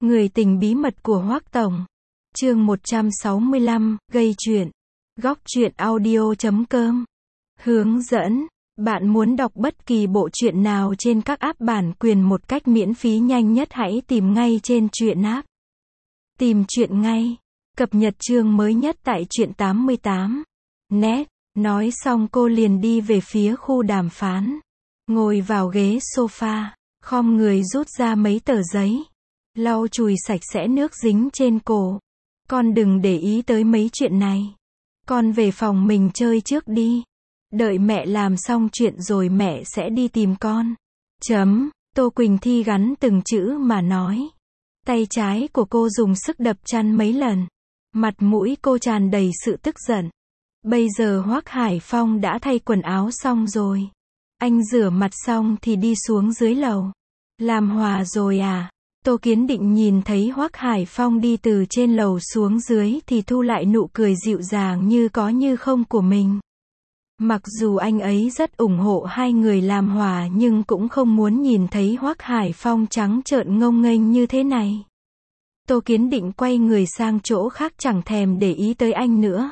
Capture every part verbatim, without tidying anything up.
Người tình bí mật của Hoắc Tổng. Chương một trăm sáu mươi lăm, gây chuyện. Góc truyện audio chấm com. Hướng dẫn. Bạn muốn đọc bất kỳ bộ truyện nào trên các app bản quyền một cách miễn phí nhanh nhất, hãy tìm ngay trên truyện app. Tìm truyện ngay. Cập nhật chương mới nhất tại truyện tám mươi tám. Net. Nói xong cô liền đi về phía khu đàm phán. Ngồi vào ghế sofa, khom người rút ra mấy tờ giấy. Lau chùi sạch sẽ nước dính trên cổ. Con đừng để ý tới mấy chuyện này. Con về phòng mình chơi trước đi. Đợi mẹ làm xong chuyện rồi mẹ sẽ đi tìm con. Chấm. Tô Quỳnh Thi gắn từng chữ mà nói. Tay trái của cô dùng sức đập chăn mấy lần. Mặt mũi cô tràn đầy sự tức giận. Bây giờ Hoắc Hải Phong đã thay quần áo xong rồi. Anh rửa mặt xong thì đi xuống dưới lầu. Làm hòa rồi à? Tô Kiến Định nhìn thấy Hoắc Hải Phong đi từ trên lầu xuống dưới thì thu lại nụ cười dịu dàng như có như không của mình. Mặc dù anh ấy rất ủng hộ hai người làm hòa nhưng cũng không muốn nhìn thấy Hoắc Hải Phong trắng trợn ngông nghênh như thế này. Tô Kiến Định quay người sang chỗ khác, chẳng thèm để ý tới anh nữa.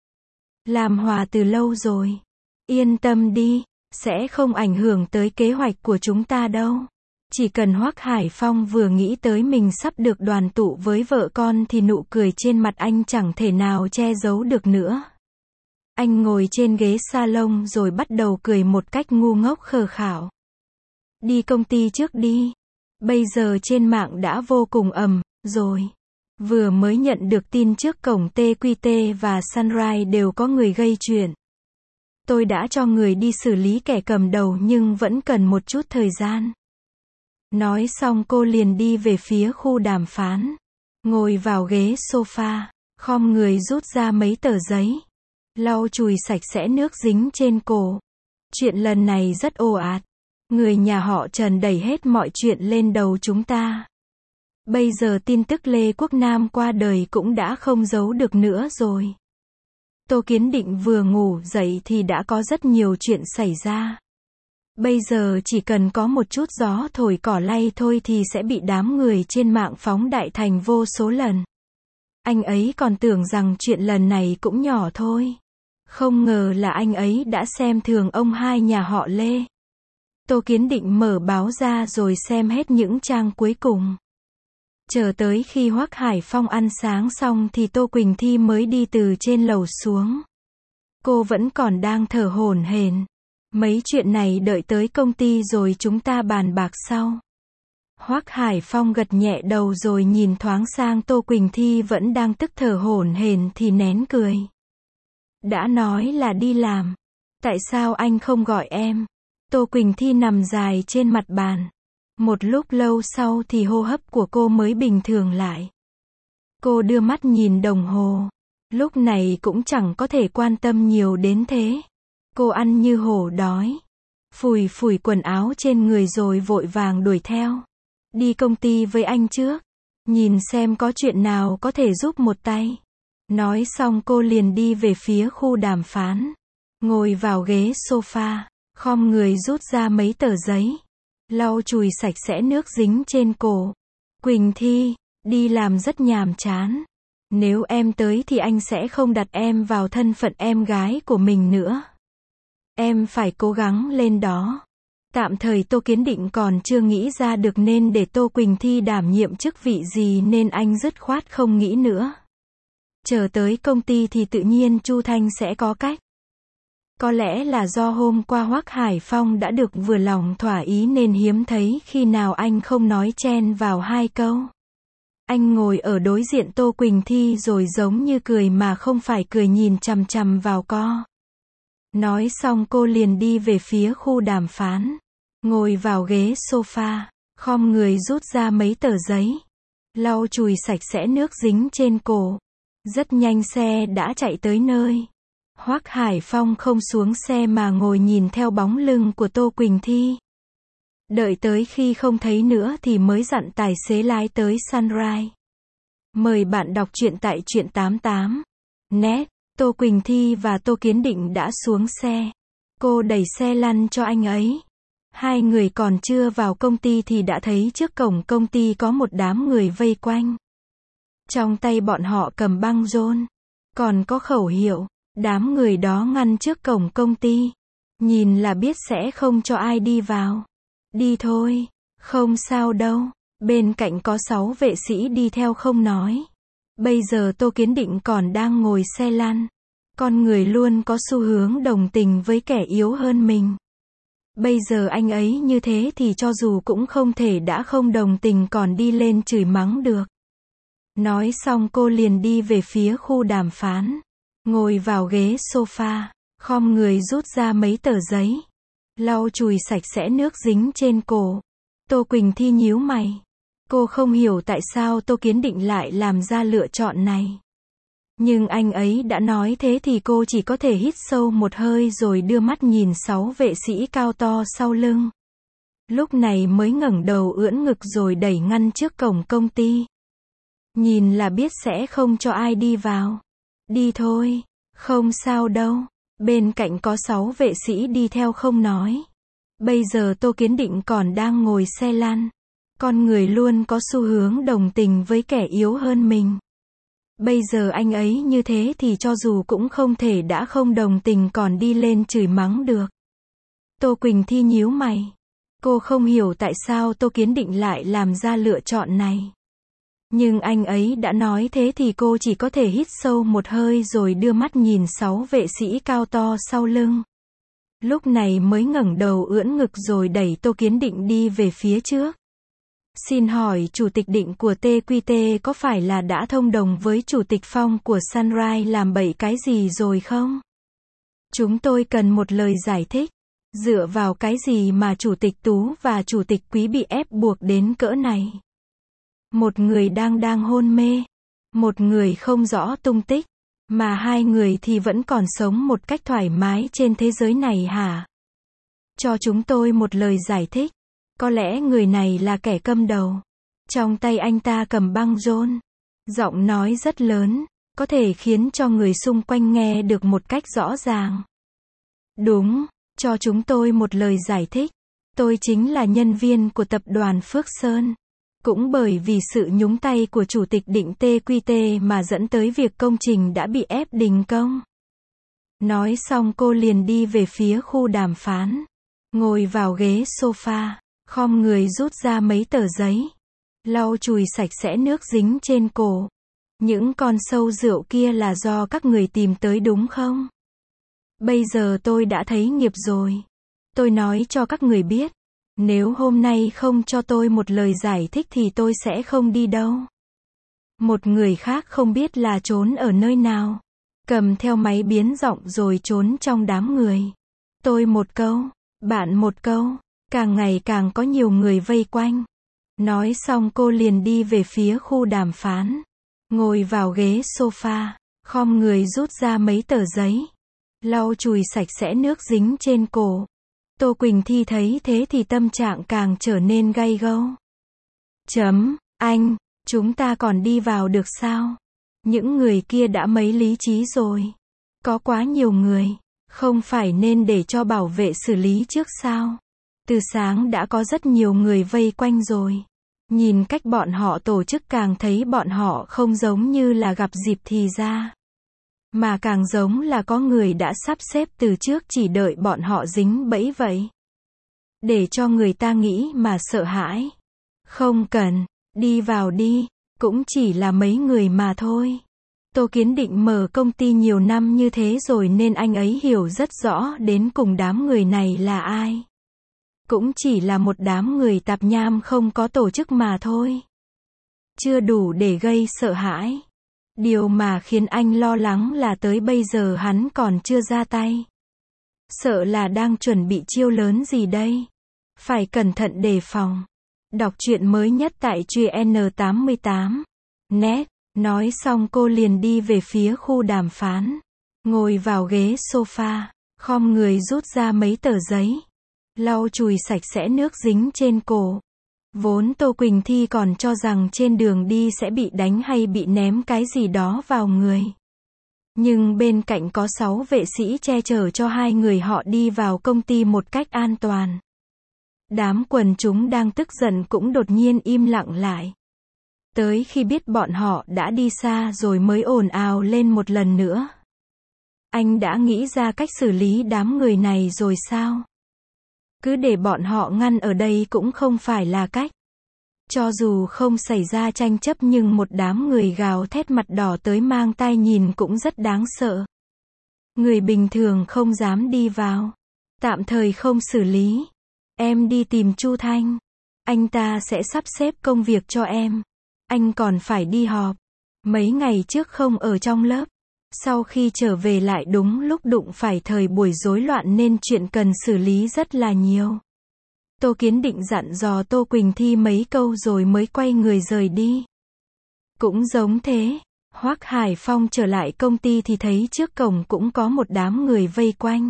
Làm hòa từ lâu rồi. Yên tâm đi, sẽ không ảnh hưởng tới kế hoạch của chúng ta đâu. Chỉ cần Hoắc Hải Phong vừa nghĩ tới mình sắp được đoàn tụ với vợ con thì nụ cười trên mặt anh chẳng thể nào che giấu được nữa. Anh ngồi trên ghế salon rồi bắt đầu cười một cách ngu ngốc khờ khảo. Đi công ty trước đi. Bây giờ trên mạng đã vô cùng ầm rồi. Vừa mới nhận được tin trước cổng tê quy tê và Sunrise đều có người gây chuyện. Tôi đã cho người đi xử lý kẻ cầm đầu nhưng vẫn cần một chút thời gian. Nói xong cô liền đi về phía khu đàm phán. Ngồi vào ghế sofa, khom người rút ra mấy tờ giấy. Lau chùi sạch sẽ nước dính trên cổ. Chuyện lần này rất ồ ạt. Người nhà họ Trần đẩy hết mọi chuyện lên đầu chúng ta. Bây giờ tin tức Lê Quốc Nam qua đời cũng đã không giấu được nữa rồi. Tô Kiến Định vừa ngủ dậy thì đã có rất nhiều chuyện xảy ra. Bây giờ chỉ cần có một chút gió thổi cỏ lay thôi thì sẽ bị đám người trên mạng phóng đại thành vô số lần. Anh ấy còn tưởng rằng chuyện lần này cũng nhỏ thôi. Không ngờ là anh ấy đã xem thường ông hai nhà họ Lê. Tô Kiến Định mở báo ra rồi xem hết những trang cuối cùng. Chờ tới khi Hoắc Hải Phong ăn sáng xong thì Tô Quỳnh Thi mới đi từ trên lầu xuống. Cô vẫn còn đang thở hổn hển. Mấy chuyện này đợi tới công ty rồi chúng ta bàn bạc sau. Hoắc Hải Phong gật nhẹ đầu rồi nhìn thoáng sang Tô Quỳnh Thi vẫn đang tức thở hổn hển thì nén cười. Đã nói là đi làm. Tại sao anh không gọi em? Tô Quỳnh Thi nằm dài trên mặt bàn. Một lúc lâu sau thì hô hấp của cô mới bình thường lại. Cô đưa mắt nhìn đồng hồ. Lúc này cũng chẳng có thể quan tâm nhiều đến thế. Cô ăn như hổ đói. Phủi phủi quần áo trên người rồi vội vàng đuổi theo. Đi công ty với anh trước. Nhìn xem có chuyện nào có thể giúp một tay. Nói xong cô liền đi về phía khu đàm phán. Ngồi vào ghế sofa, khom người rút ra mấy tờ giấy. Lau chùi sạch sẽ nước dính trên cổ. Quỳnh Thi, đi làm rất nhàm chán. Nếu em tới thì anh sẽ không đặt em vào thân phận em gái của mình nữa. Em phải cố gắng lên đó. Tạm thời Tô Kiến Định còn chưa nghĩ ra được nên để Tô Quỳnh Thi đảm nhiệm chức vị gì nên anh dứt khoát không nghĩ nữa. Chờ tới công ty thì tự nhiên Chu Thanh sẽ có cách. Có lẽ là do hôm qua Hoắc Hải Phong đã được vừa lòng thỏa ý nên hiếm thấy khi nào anh không nói chen vào hai câu. Anh ngồi ở đối diện Tô Quỳnh Thi rồi giống như cười mà không phải cười nhìn chằm chằm vào co. Nói xong cô liền đi về phía khu đàm phán. Ngồi vào ghế sofa, khom người rút ra mấy tờ giấy. Lau chùi sạch sẽ nước dính trên cổ. Rất nhanh xe đã chạy tới nơi. Hoắc Hải Phong không xuống xe mà ngồi nhìn theo bóng lưng của Tô Quỳnh Thi. Đợi tới khi không thấy nữa thì mới dặn tài xế lái tới Sunrise. Mời bạn đọc truyện tại truyện tám mươi tám. Net. Tô Quỳnh Thi và Tô Kiến Định đã xuống xe. Cô đẩy xe lăn cho anh ấy. Hai người còn chưa vào công ty thì đã thấy trước cổng công ty có một đám người vây quanh. Trong tay bọn họ cầm băng rôn, còn có khẩu hiệu. Đám người đó ngăn trước cổng công ty. Nhìn là biết sẽ không cho ai đi vào. Đi thôi, không sao đâu. Bên cạnh có sáu vệ sĩ đi theo không nói. Bây giờ Tô Kiến Định còn đang ngồi xe lăn. Con người luôn có xu hướng đồng tình với kẻ yếu hơn mình. Bây giờ anh ấy như thế thì cho dù cũng không thể đã không đồng tình còn đi lên chửi mắng được. Nói xong cô liền đi về phía khu đàm phán. Ngồi vào ghế sofa, khom người rút ra mấy tờ giấy. Lau chùi sạch sẽ nước dính trên cổ. Tô Quỳnh Thi nhíu mày. Cô không hiểu tại sao Tô Kiến Định lại làm ra lựa chọn này. Nhưng anh ấy đã nói thế thì cô chỉ có thể hít sâu một hơi rồi đưa mắt nhìn sáu vệ sĩ cao to sau lưng. Lúc này mới ngẩng đầu ưỡn ngực rồi đẩy ngăn trước cổng công ty. Nhìn là biết sẽ không cho ai đi vào. Đi thôi, không sao đâu. Bên cạnh có sáu vệ sĩ đi theo không nói. Bây giờ Tô Kiến Định còn đang ngồi xe lăn. Con người luôn có xu hướng đồng tình với kẻ yếu hơn mình. Bây giờ anh ấy như thế thì cho dù cũng không thể đã không đồng tình còn đi lên chửi mắng được. Tô Quỳnh Thi nhíu mày. Cô không hiểu tại sao Tô Kiến Định lại làm ra lựa chọn này. Nhưng anh ấy đã nói thế thì cô chỉ có thể hít sâu một hơi rồi đưa mắt nhìn sáu vệ sĩ cao to sau lưng. Lúc này mới ngẩng đầu ưỡn ngực rồi đẩy Tô Kiến Định đi về phía trước. Xin hỏi Chủ tịch Định của tê quy tê có phải là đã thông đồng với Chủ tịch Phong của Sunrise làm bậy cái gì rồi không? Chúng tôi cần một lời giải thích. Dựa vào cái gì mà Chủ tịch Tú và Chủ tịch Quý bị ép buộc đến cỡ này? Một người đang đang hôn mê. Một người không rõ tung tích. Mà hai người thì vẫn còn sống một cách thoải mái trên thế giới này hả? Cho chúng tôi một lời giải thích. Có lẽ người này là kẻ cầm đầu. Trong tay anh ta cầm băng rôn. Giọng nói rất lớn, có thể khiến cho người xung quanh nghe được một cách rõ ràng. Đúng, cho chúng tôi một lời giải thích. Tôi chính là nhân viên của tập đoàn Phước Sơn. Cũng bởi vì sự nhúng tay của Chủ tịch Định tê quy tê mà dẫn tới việc công trình đã bị ép đình công. Nói xong cô liền đi về phía khu đàm phán. Ngồi vào ghế sofa, khom người rút ra mấy tờ giấy. Lau chùi sạch sẽ nước dính trên cổ. Những con sâu rượu kia là do các người tìm tới đúng không? Bây giờ tôi đã thấy nghiệp rồi. Tôi nói cho các người biết. Nếu hôm nay không cho tôi một lời giải thích thì tôi sẽ không đi đâu. Một người khác không biết là trốn ở nơi nào. Cầm theo máy biến giọng rồi trốn trong đám người. Tôi một câu, bạn một câu. Càng ngày càng có nhiều người vây quanh. Nói xong cô liền đi về phía khu đàm phán. Ngồi vào ghế sofa, khom người rút ra mấy tờ giấy. Lau chùi sạch sẽ nước dính trên cổ. Tô Quỳnh Thi thấy thế thì tâm trạng càng trở nên gay gâu. Chấm, anh, chúng ta còn đi vào được sao? Những người kia đã mấy lý trí rồi. Có quá nhiều người, không phải nên để cho bảo vệ xử lý trước sao? Từ sáng đã có rất nhiều người vây quanh rồi. Nhìn cách bọn họ tổ chức càng thấy bọn họ không giống như là gặp dịp thì ra. Mà càng giống là có người đã sắp xếp từ trước chỉ đợi bọn họ dính bẫy vậy. Để cho người ta nghĩ mà sợ hãi. Không cần, đi vào đi, cũng chỉ là mấy người mà thôi. Tô Kiến Định mở công ty nhiều năm như thế rồi nên anh ấy hiểu rất rõ đến cùng đám người này là ai. Cũng chỉ là một đám người tạp nham không có tổ chức mà thôi. Chưa đủ để gây sợ hãi. Điều mà khiến anh lo lắng là tới bây giờ hắn còn chưa ra tay. Sợ là đang chuẩn bị chiêu lớn gì đây. Phải cẩn thận đề phòng. Đọc truyện mới nhất tại truyện N tám mươi tám net. Nói xong cô liền đi về phía khu đàm phán. Ngồi vào ghế sofa, khom người rút ra mấy tờ giấy. Lau chùi sạch sẽ nước dính trên cổ. Vốn Tô Quỳnh Thi còn cho rằng trên đường đi sẽ bị đánh hay bị ném cái gì đó vào người. Nhưng bên cạnh có sáu vệ sĩ che chở cho hai người họ đi vào công ty một cách an toàn. Đám quần chúng đang tức giận cũng đột nhiên im lặng lại. Tới khi biết bọn họ đã đi xa rồi mới ồn ào lên một lần nữa. Anh đã nghĩ ra cách xử lý đám người này rồi sao? Cứ để bọn họ ngăn ở đây cũng không phải là cách. Cho dù không xảy ra tranh chấp nhưng một đám người gào thét mặt đỏ tới mang tai nhìn cũng rất đáng sợ. Người bình thường không dám đi vào. Tạm thời không xử lý. Em đi tìm Chu Thanh. Anh ta sẽ sắp xếp công việc cho em. Anh còn phải đi họp. Mấy ngày trước không ở trong lớp. Sau khi trở về lại đúng lúc đụng phải thời buổi rối loạn nên chuyện cần xử lý rất là nhiều. Tô Kiến Định dặn dò Tô Quỳnh Thi mấy câu rồi mới quay người rời đi. Cũng giống thế, Hoắc Hải Phong trở lại công ty thì thấy trước cổng cũng có một đám người vây quanh.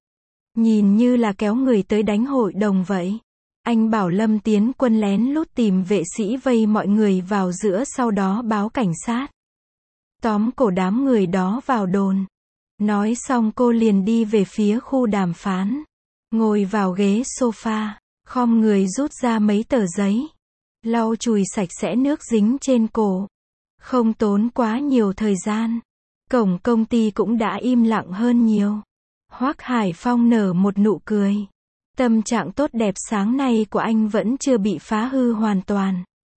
Nhìn như là kéo người tới đánh hội đồng vậy. Anh bảo Lâm Tiến Quân lén lút tìm vệ sĩ vây mọi người vào giữa sau đó báo cảnh sát. Tóm cổ đám người đó vào đồn. Nói xong cô liền đi về phía khu đàm phán. Ngồi vào ghế sofa, khom người rút ra mấy tờ giấy. Lau chùi sạch sẽ nước dính trên cổ. Không tốn quá nhiều thời gian. Cổng công ty cũng đã im lặng hơn nhiều. Hoắc Hải Phong nở một nụ cười. Tâm trạng tốt đẹp sáng nay của anh vẫn chưa bị phá hư hoàn toàn.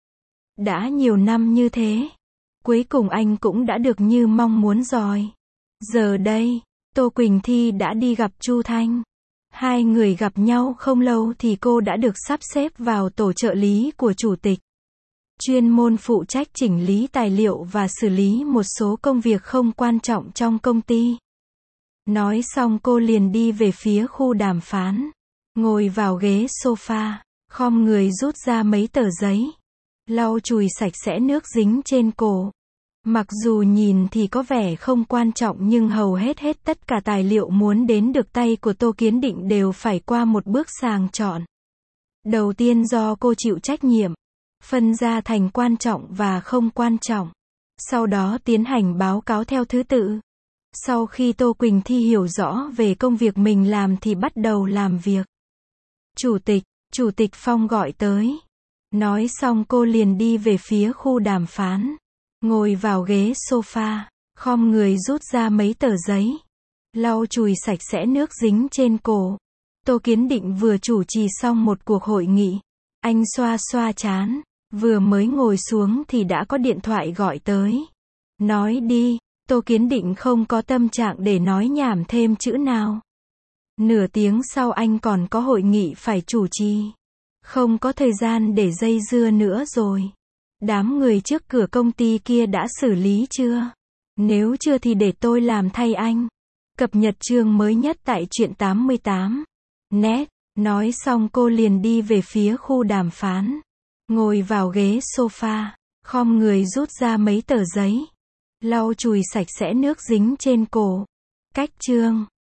Đã nhiều năm như thế. Cuối cùng anh cũng đã được như mong muốn rồi. Giờ đây, Tô Quỳnh Thi đã đi gặp Chu Thanh. Hai người gặp nhau không lâu thì cô đã được sắp xếp vào tổ trợ lý của chủ tịch. Chuyên môn phụ trách chỉnh lý tài liệu và xử lý một số công việc không quan trọng trong công ty. Nói xong cô liền đi về phía khu đàm phán. Ngồi vào ghế sofa, khom người rút ra mấy tờ giấy. Lau chùi sạch sẽ nước dính trên cổ. Mặc dù nhìn thì có vẻ không quan trọng nhưng hầu hết hết tất cả tài liệu muốn đến được tay của Tô Kiến Định đều phải qua một bước sàng chọn. Đầu tiên do cô chịu trách nhiệm, phân ra thành quan trọng và không quan trọng. Sau đó tiến hành báo cáo theo thứ tự. Sau khi Tô Quỳnh Thi hiểu rõ về công việc mình làm thì bắt đầu làm việc. Chủ tịch, Chủ tịch Phong gọi tới. Nói xong cô liền đi về phía khu đàm phán. Ngồi vào ghế sofa, khom người rút ra mấy tờ giấy. Lau chùi sạch sẽ nước dính trên cổ. Tô Kiến Định vừa chủ trì xong một cuộc hội nghị. Anh xoa xoa trán. Vừa mới ngồi xuống thì đã có điện thoại gọi tới. Nói đi, Tô Kiến Định không có tâm trạng để nói nhảm thêm chữ nào. Nửa tiếng sau anh còn có hội nghị phải chủ trì. Không có thời gian để dây dưa nữa rồi. Đám người trước cửa công ty kia đã xử lý chưa? Nếu chưa thì để tôi làm thay anh. Cập nhật chương mới nhất tại truyện tám mươi tám. Net. Nói xong cô liền đi về phía khu đàm phán. Ngồi vào ghế sofa, khom người rút ra mấy tờ giấy. Lau chùi sạch sẽ nước dính trên cổ. Cách chương.